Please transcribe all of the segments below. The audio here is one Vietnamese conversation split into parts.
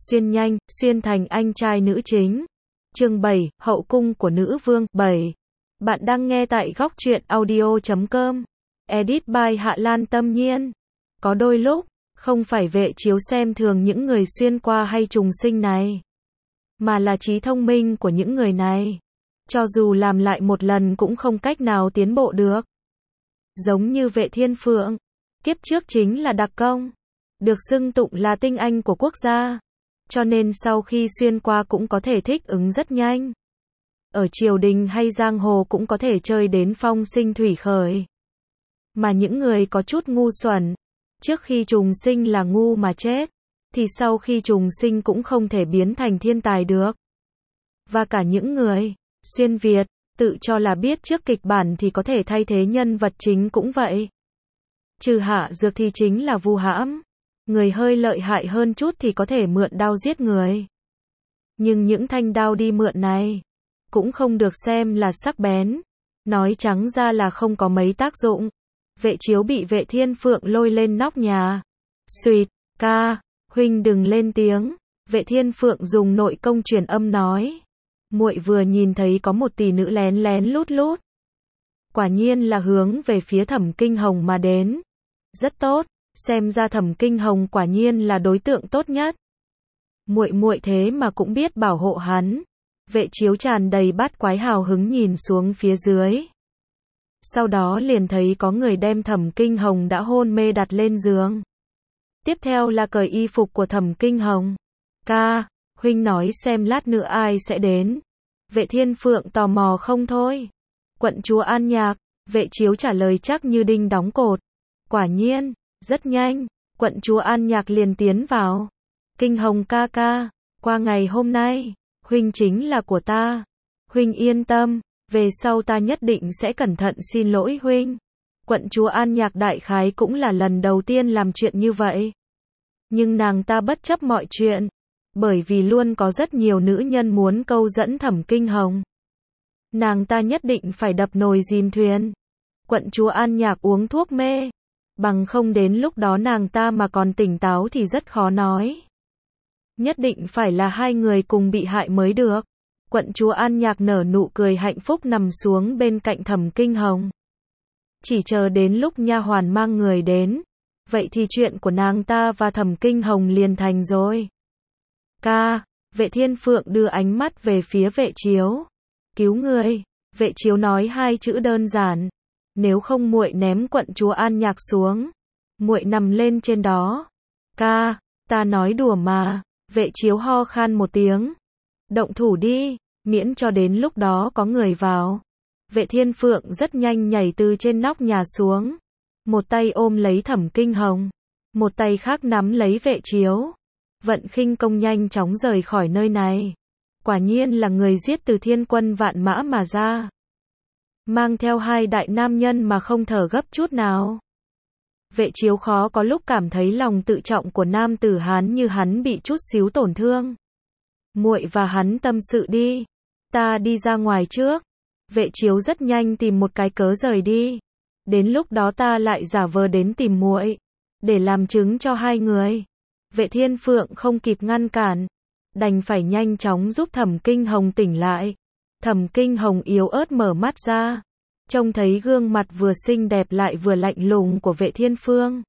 xuyên nhanh, xuyên thành anh trai nữ chính. Chương 7, hậu cung của nữ vương. 7. Bạn đang nghe tại góc truyện audio.com. Edit by Hạ Lan Tâm Nhiên. Có đôi lúc, không phải Vệ Chiếu xem thường những người xuyên qua hay trùng sinh này, mà là trí thông minh của những người này. Cho dù làm lại một lần cũng không cách nào tiến bộ được. Giống như Vệ Thiên Phượng, kiếp trước chính là đặc công, được xưng tụng là tinh anh của quốc gia, cho nên sau khi xuyên qua cũng có thể thích ứng rất nhanh. Ở triều đình hay giang hồ cũng có thể chơi đến phong sinh thủy khởi. Mà những người có chút ngu xuẩn, trước khi trùng sinh là ngu mà chết, thì sau khi trùng sinh cũng không thể biến thành thiên tài được. Và cả những người xuyên Việt, tự cho là biết trước kịch bản thì có thể thay thế nhân vật chính cũng vậy. Trừ Hạ Dược thì chính là vu hãm. Người hơi lợi hại hơn chút thì có thể mượn đao giết người. Nhưng những thanh đao đi mượn này cũng không được xem là sắc bén. Nói trắng ra là không có mấy tác dụng. Vệ Chiếu bị Vệ Thiên Phượng lôi lên nóc nhà. Xuyệt, ca, huynh đừng lên tiếng. Vệ Thiên Phượng dùng nội công truyền âm nói. Muội vừa nhìn thấy có một tỷ nữ lén lén lút lút. Quả nhiên là hướng về phía Thẩm Kinh Hồng mà đến. Rất tốt, xem ra Thẩm Kinh Hồng quả nhiên là đối tượng tốt nhất. Muội thế mà cũng biết bảo hộ hắn. Vệ Chiếu tràn đầy bát quái hào hứng nhìn xuống phía dưới. Sau đó liền thấy có người đem Thẩm Kinh Hồng đã hôn mê đặt lên giường. Tiếp theo là cởi y phục của Thẩm Kinh Hồng. Ca, huynh nói xem lát nữa ai sẽ đến. Vệ Thiên Phượng tò mò không thôi. Quận chúa An Nhạc. Vệ Chiếu trả lời chắc như đinh đóng cột. Quả nhiên, rất nhanh, quận chúa An Nhạc liền tiến vào. Kinh Hồng ca ca, qua ngày hôm nay, huynh chính là của ta. Huynh yên tâm, về sau ta nhất định sẽ cẩn thận xin lỗi huynh. Quận chúa An Nhạc đại khái cũng là lần đầu tiên làm chuyện như vậy. Nhưng nàng ta bất chấp mọi chuyện, bởi vì luôn có rất nhiều nữ nhân muốn câu dẫn Thẩm Kinh Hồng. Nàng ta nhất định phải đập nồi dìm thuyền. Quận chúa An Nhạc uống thuốc mê, bằng không đến lúc đó nàng ta mà còn tỉnh táo thì rất khó nói. Nhất định phải là hai người cùng bị hại mới được. Quận chúa An Nhạc nở nụ cười hạnh phúc nằm xuống bên cạnh Thẩm Kinh Hồng. Chỉ chờ đến lúc nha hoàn mang người đến, vậy thì chuyện của nàng ta và Thẩm Kinh Hồng liền thành rồi. Ca, Vệ Thiên Phượng đưa ánh mắt về phía Vệ Chiếu. Cứu người. Vệ Chiếu nói hai chữ đơn giản. Nếu không muội ném quận chúa An Nhạc xuống. Muội nằm lên trên đó. Ca, ta nói đùa mà. Vệ Chiếu ho khan một tiếng. Động thủ đi, miễn cho đến lúc đó có người vào. Vệ Thiên Phượng rất nhanh nhảy từ trên nóc nhà xuống. Một tay ôm lấy Thẩm Kinh Hồng, một tay khác nắm lấy Vệ Chiếu. Vận khinh công nhanh chóng rời khỏi nơi này. Quả nhiên là người giết từ thiên quân vạn mã mà ra. Mang theo hai đại nam nhân mà không thở gấp chút nào. Vệ Chiếu khó có lúc cảm thấy lòng tự trọng của nam tử Hán như hắn bị chút xíu tổn thương. Muội và hắn tâm sự đi. Ta đi ra ngoài trước. Vệ Chiếu rất nhanh tìm một cái cớ rời đi. Đến lúc đó ta lại giả vờ đến tìm muội, để làm chứng cho hai người. Vệ Thiên Phượng không kịp ngăn cản, đành phải nhanh chóng giúp Thẩm Kinh Hồng tỉnh lại. Thẩm Kinh Hồng yếu ớt mở mắt ra, trông thấy gương mặt vừa xinh đẹp lại vừa lạnh lùng của Vệ Thiên Phương.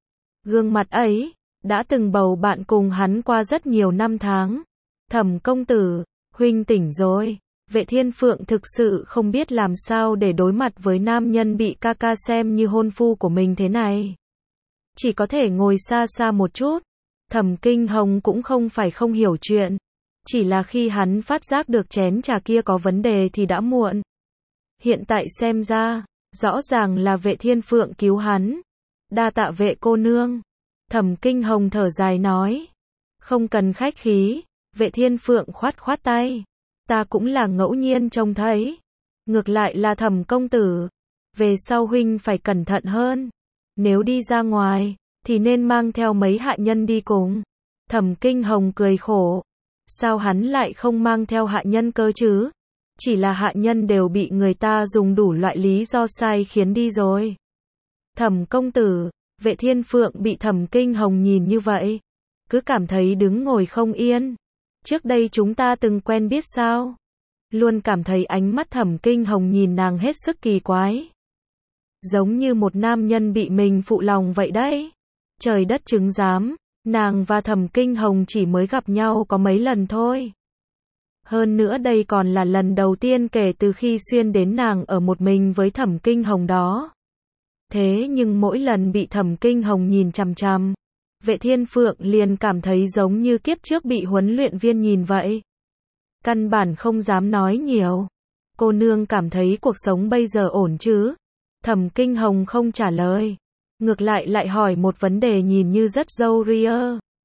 Gương mặt ấy đã từng bầu bạn cùng hắn qua rất nhiều năm tháng. Thẩm công tử, huynh tỉnh rồi. Vệ Thiên Phượng thực sự không biết làm sao để đối mặt với nam nhân bị ca ca xem như hôn phu của mình thế này. Chỉ có thể ngồi xa xa một chút. Thẩm Kinh Hồng cũng không phải không hiểu chuyện. Chỉ là khi hắn phát giác được chén trà kia có vấn đề thì đã muộn. Hiện tại xem ra, rõ ràng là Vệ Thiên Phượng cứu hắn. Đa tạ Vệ cô nương. Thẩm Kinh Hồng thở dài nói. Không cần khách khí. Vệ Thiên Phượng khoát khoát tay. Ta cũng là ngẫu nhiên trông thấy. Ngược lại là Thẩm công tử. Về sau huynh phải cẩn thận hơn. Nếu đi ra ngoài, thì nên mang theo mấy hạ nhân đi cùng. Thẩm Kinh Hồng cười khổ. Sao hắn lại không mang theo hạ nhân cơ chứ? Chỉ là hạ nhân đều bị người ta dùng đủ loại lý do sai khiến đi rồi. Thẩm công tử, Vệ Thiên Phượng bị Thẩm Kinh Hồng nhìn như vậy, cứ cảm thấy đứng ngồi không yên. Trước đây chúng ta từng quen biết sao? Luôn cảm thấy ánh mắt Thẩm Kinh Hồng nhìn nàng hết sức kỳ quái. Giống như một nam nhân bị mình phụ lòng vậy đấy. Trời đất chứng giám, nàng và Thẩm Kinh Hồng chỉ mới gặp nhau có mấy lần thôi. Hơn nữa đây còn là lần đầu tiên kể từ khi xuyên đến nàng ở một mình với Thẩm Kinh Hồng đó. Thế nhưng mỗi lần bị Thẩm Kinh Hồng nhìn chằm chằm, Vệ Thiên Phượng liền cảm thấy giống như kiếp trước bị huấn luyện viên nhìn vậy. Căn bản không dám nói nhiều. Cô nương cảm thấy cuộc sống bây giờ ổn chứ? Thẩm Kinh Hồng không trả lời. Ngược lại hỏi một vấn đề nhìn như rất râu ria.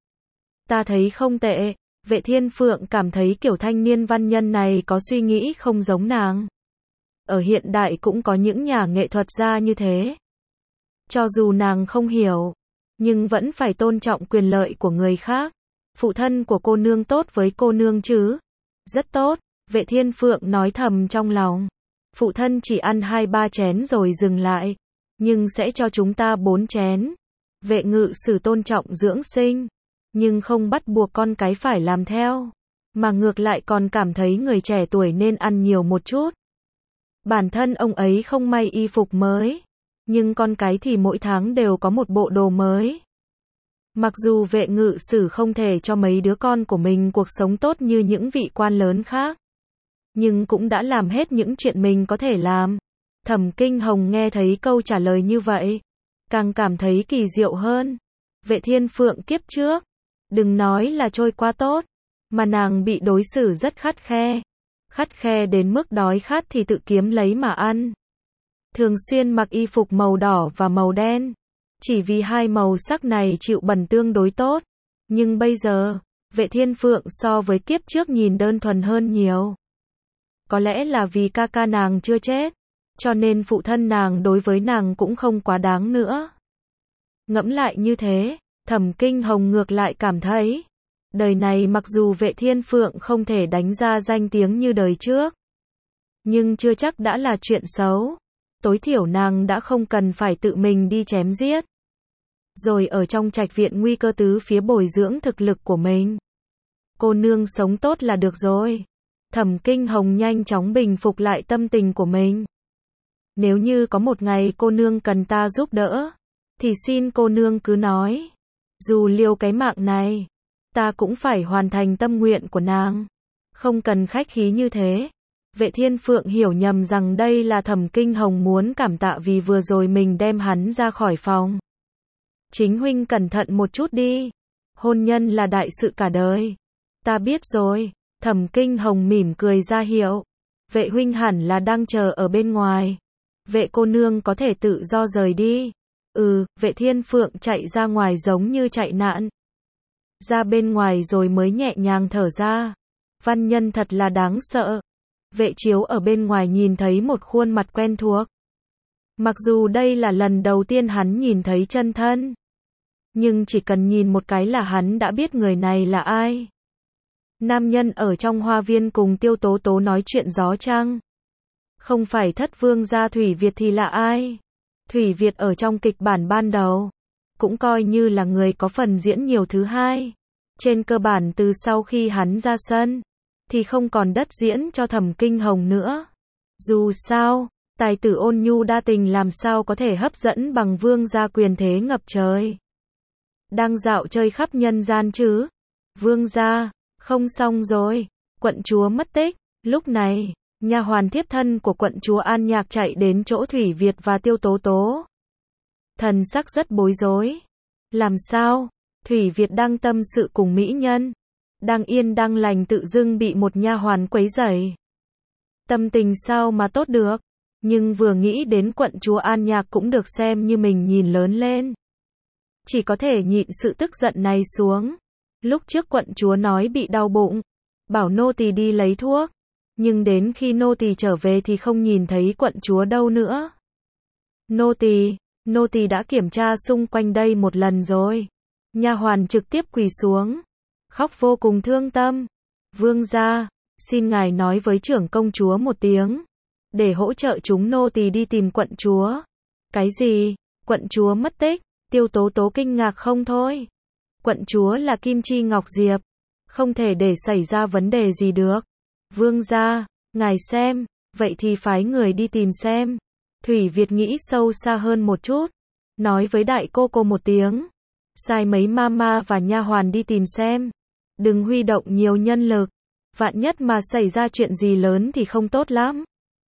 Ta thấy không tệ. Vệ Thiên Phượng cảm thấy kiểu thanh niên văn nhân này có suy nghĩ không giống nàng. Ở hiện đại cũng có những nhà nghệ thuật gia như thế. Cho dù nàng không hiểu, nhưng vẫn phải tôn trọng quyền lợi của người khác. Phụ thân của cô nương tốt với cô nương chứ? Rất tốt, Vệ Thiên Phượng nói thầm trong lòng. Phụ thân chỉ ăn 2-3 chén rồi dừng lại, nhưng sẽ cho chúng ta 4 chén. Vệ Ngự Sử tôn trọng dưỡng sinh, nhưng không bắt buộc con cái phải làm theo, mà ngược lại còn cảm thấy người trẻ tuổi nên ăn nhiều một chút. Bản thân ông ấy không may y phục mới, nhưng con cái thì mỗi tháng đều có một bộ đồ mới. Mặc dù Vệ Ngự Sử không thể cho mấy đứa con của mình cuộc sống tốt như những vị quan lớn khác, nhưng cũng đã làm hết những chuyện mình có thể làm. Thẩm Kinh Hồng nghe thấy câu trả lời như vậy, càng cảm thấy kỳ diệu hơn. Vệ Thiên Phượng kiếp trước, đừng nói là trôi qua tốt, mà nàng bị đối xử rất khắt khe đến mức đói khát thì tự kiếm lấy mà ăn. Thường xuyên mặc y phục màu đỏ và màu đen, chỉ vì hai màu sắc này chịu bẩn tương đối tốt. Nhưng bây giờ, Vệ Thiên Phượng so với kiếp trước nhìn đơn thuần hơn nhiều. Có lẽ là vì ca nàng chưa chết, cho nên phụ thân nàng đối với nàng cũng không quá đáng nữa. Ngẫm lại như thế, Thẩm Kinh Hồng ngược lại cảm thấy, đời này mặc dù Vệ Thiên Phượng không thể đánh ra danh tiếng như đời trước, nhưng chưa chắc đã là chuyện xấu. Tối thiểu nàng đã không cần phải tự mình đi chém giết, rồi ở trong trạch viện nguy cơ tứ phía bồi dưỡng thực lực của mình. Cô nương sống tốt là được rồi. Thẩm Kinh Hồng nhanh chóng bình phục lại tâm tình của mình. Nếu như có một ngày cô nương cần ta giúp đỡ, thì xin cô nương cứ nói. Dù liều cái mạng này, ta cũng phải hoàn thành tâm nguyện của nàng. Không cần khách khí như thế. Vệ Thiên Phượng hiểu nhầm rằng đây là Thẩm Kinh Hồng muốn cảm tạ vì vừa rồi mình đem hắn ra khỏi phòng. Chính huynh cẩn thận một chút đi. Hôn nhân là đại sự cả đời. Ta biết rồi. Thẩm Kinh Hồng mỉm cười ra hiệu. Vệ huynh hẳn là đang chờ ở bên ngoài. Vệ cô nương có thể tự do rời đi. Vệ Thiên Phượng chạy ra ngoài giống như chạy nạn. Ra bên ngoài rồi mới nhẹ nhàng thở ra. Văn nhân thật là đáng sợ. Vệ Chiếu ở bên ngoài nhìn thấy một khuôn mặt quen thuộc. Mặc dù đây là lần đầu tiên hắn nhìn thấy chân thân, nhưng chỉ cần nhìn một cái là hắn đã biết người này là ai. Nam nhân ở trong hoa viên cùng Tiêu Tố Tố nói chuyện gió trăng. Không phải Thất Vương gia Thủy Việt thì là ai? Thủy Việt ở trong kịch bản ban đầu, cũng coi như là người có phần diễn nhiều thứ hai. Trên cơ bản từ sau khi hắn ra sân, thì không còn đất diễn cho Thẩm Kinh Hồng nữa. Dù sao, tài tử ôn nhu đa tình làm sao có thể hấp dẫn bằng vương gia quyền thế ngập trời. Đang dạo chơi khắp nhân gian chứ. Vương gia, không xong rồi, quận chúa mất tích. Lúc này, nha hoàn thiếp thân của quận chúa An Nhạc chạy đến chỗ Thủy Việt và Tiêu Tố Tố. Thần sắc rất bối rối. Làm sao? Thủy Việt đang tâm sự cùng mỹ nhân, đang yên đang lành tự dưng bị một nha hoàn quấy rầy. Tâm tình sao mà tốt được, nhưng vừa nghĩ đến quận chúa An Nhạc cũng được xem như mình nhìn lớn lên, chỉ có thể nhịn sự tức giận này xuống. Lúc trước quận chúa nói bị đau bụng, bảo nô tỳ đi lấy thuốc, nhưng đến khi nô tỳ trở về thì không nhìn thấy quận chúa đâu nữa. Nô tỳ đã kiểm tra xung quanh đây một lần rồi. Nha hoàn trực tiếp quỳ xuống, khóc vô cùng thương tâm. Vương gia, xin ngài nói với trưởng công chúa một tiếng, để hỗ trợ chúng nô tỳ đi tìm quận chúa. Cái gì? Quận chúa mất tích? Tiêu Tố Tố kinh ngạc không thôi. Quận chúa là Kim Chi Ngọc Diệp, không thể để xảy ra vấn đề gì được. Vương gia, ngài xem, vậy thì phái người đi tìm xem. Thủy Việt nghĩ sâu xa hơn một chút, nói với đại cô một tiếng, sai mấy mama và nha hoàn đi tìm xem. Đừng huy động nhiều nhân lực, vạn nhất mà xảy ra chuyện gì lớn thì không tốt lắm.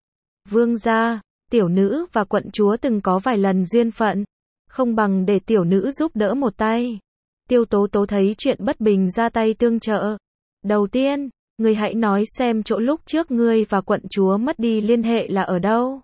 Vương gia, tiểu nữ và quận chúa từng có vài lần duyên phận, không bằng để tiểu nữ giúp đỡ một tay. Tiêu Tố Tố thấy chuyện bất bình ra tay tương trợ. Đầu tiên, ngươi hãy nói xem chỗ lúc trước ngươi và quận chúa mất đi liên hệ là ở đâu.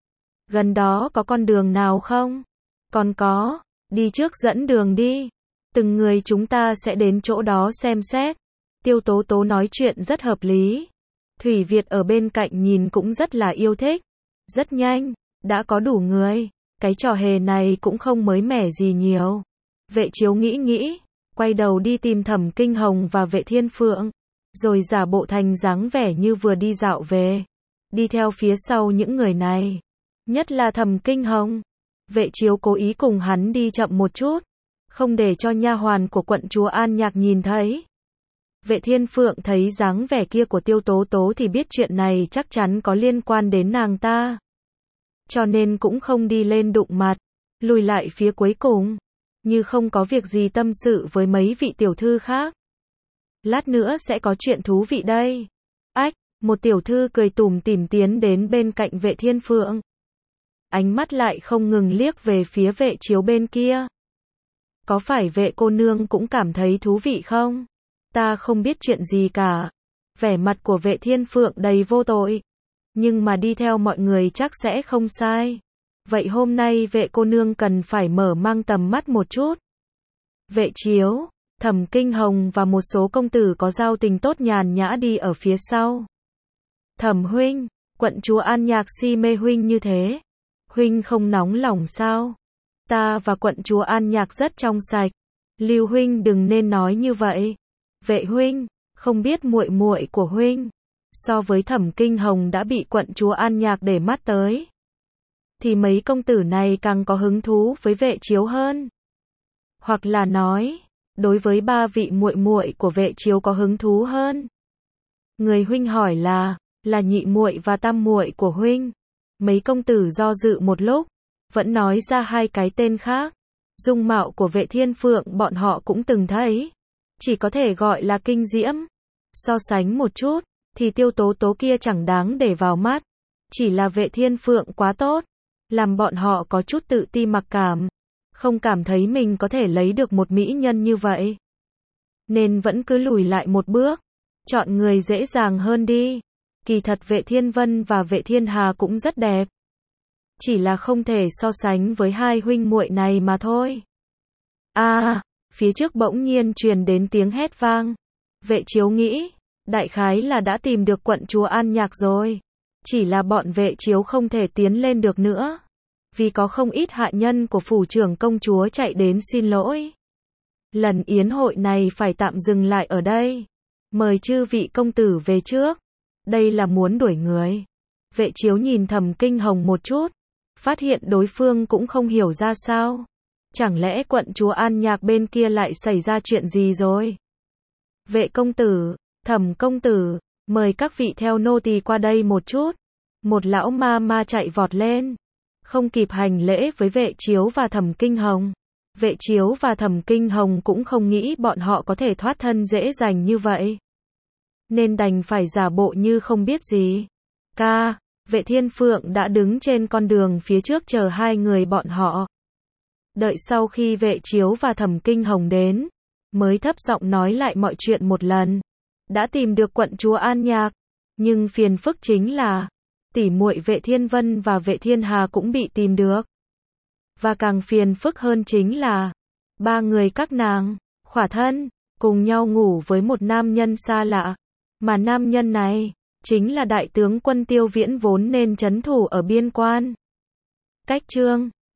Gần đó có con đường nào không? Còn có, đi trước dẫn đường đi. Từng người chúng ta sẽ đến chỗ đó xem xét. Tiêu Tố Tố nói chuyện rất hợp lý. Thủy Việt ở bên cạnh nhìn cũng rất là yêu thích. Rất nhanh, đã có đủ người. Cái trò hề này cũng không mới mẻ gì nhiều. Vệ Chiếu nghĩ, quay đầu đi tìm Thẩm Kinh Hồng và Vệ Thiên Phượng, rồi giả bộ thành dáng vẻ như vừa đi dạo về, đi theo phía sau những người này, nhất là Thẩm Kinh Hồng. Vệ Chiếu cố ý cùng hắn đi chậm một chút, không để cho nha hoàn của quận chúa An Nhạc nhìn thấy. Vệ Thiên Phượng thấy dáng vẻ kia của Tiêu Tố Tố thì biết chuyện này chắc chắn có liên quan đến nàng ta, cho nên cũng không đi lên đụng mặt, lùi lại phía cuối cùng, như không có việc gì tâm sự với mấy vị tiểu thư khác. Lát nữa sẽ có chuyện thú vị đây. Ách, một tiểu thư cười tủm tỉm tiến đến bên cạnh Vệ Thiên Phượng. Ánh mắt lại không ngừng liếc về phía Vệ Chiếu bên kia. Có phải Vệ cô nương cũng cảm thấy thú vị không? Ta không biết chuyện gì cả. Vẻ mặt của Vệ Thiên Phượng đầy vô tội. Nhưng mà đi theo mọi người chắc sẽ không sai. Vậy hôm nay Vệ cô nương cần phải mở mang tầm mắt một chút. Vệ Chiếu, Thẩm Kinh Hồng và một số công tử có giao tình tốt nhàn nhã đi ở phía sau. Thẩm huynh, quận chúa An Nhạc si mê huynh như thế. Huynh không nóng lòng sao? Ta và quận chúa An Nhạc rất trong sạch. Lưu huynh đừng nên nói như vậy. Vệ huynh, không biết muội muội của huynh, so với Thẩm Kinh Hồng đã bị quận chúa An Nhạc để mắt tới, thì mấy công tử này càng có hứng thú với Vệ Chiếu hơn. Hoặc là nói, đối với ba vị muội muội của Vệ Chiếu có hứng thú hơn. Người huynh hỏi là nhị muội và tam muội của huynh. Mấy công tử do dự một lúc, vẫn nói ra hai cái tên khác. Dung mạo của Vệ Thiên Phượng bọn họ cũng từng thấy, chỉ có thể gọi là kinh diễm. So sánh một chút, thì Tiêu Tố Tố kia chẳng đáng để vào mắt. Chỉ là Vệ Thiên Phượng quá tốt, làm bọn họ có chút tự ti mặc cảm, không cảm thấy mình có thể lấy được một mỹ nhân như vậy. Nên vẫn cứ lùi lại một bước, chọn người dễ dàng hơn đi. Kỳ thật Vệ Thiên Vân và Vệ Thiên Hà cũng rất đẹp, chỉ là không thể so sánh với hai huynh muội này mà thôi. Phía trước bỗng nhiên truyền đến tiếng hét vang. Vệ Chiếu nghĩ, đại khái là đã tìm được quận chúa An Nhạc rồi. Chỉ là bọn Vệ Chiếu không thể tiến lên được nữa, vì có không ít hạ nhân của phủ trưởng công chúa chạy đến xin lỗi. Lần yến hội này phải tạm dừng lại ở đây. Mời chư vị công tử về trước. Đây là muốn đuổi người. Vệ Chiếu nhìn Thẩm Kinh Hồng một chút, phát hiện đối phương cũng không hiểu ra sao. Chẳng lẽ quận chúa An Nhạc bên kia lại xảy ra chuyện gì rồi? Vệ công tử, Thẩm công tử, mời các vị theo nô tỳ qua đây một chút. Một lão ma chạy vọt lên, không kịp hành lễ với Vệ Chiếu và Thẩm Kinh Hồng. Vệ Chiếu và Thẩm Kinh Hồng cũng không nghĩ bọn họ có thể thoát thân dễ dàng như vậy, nên đành phải giả bộ như không biết gì. Vệ Thiên Phượng đã đứng trên con đường phía trước chờ hai người bọn họ. Đợi sau khi Vệ Chiếu và Thẩm Kinh Hồng đến, mới thấp giọng nói lại mọi chuyện một lần. Đã tìm được quận chúa An Nhạc, nhưng phiền phức chính là tỷ muội Vệ Thiên Vân và Vệ Thiên Hà cũng bị tìm được. Và càng phiền phức hơn chính là ba người các nàng khỏa thân cùng nhau ngủ với một nam nhân xa lạ, mà nam nhân này chính là đại tướng quân Tiêu Viễn vốn nên trấn thủ ở biên quan. Cách chương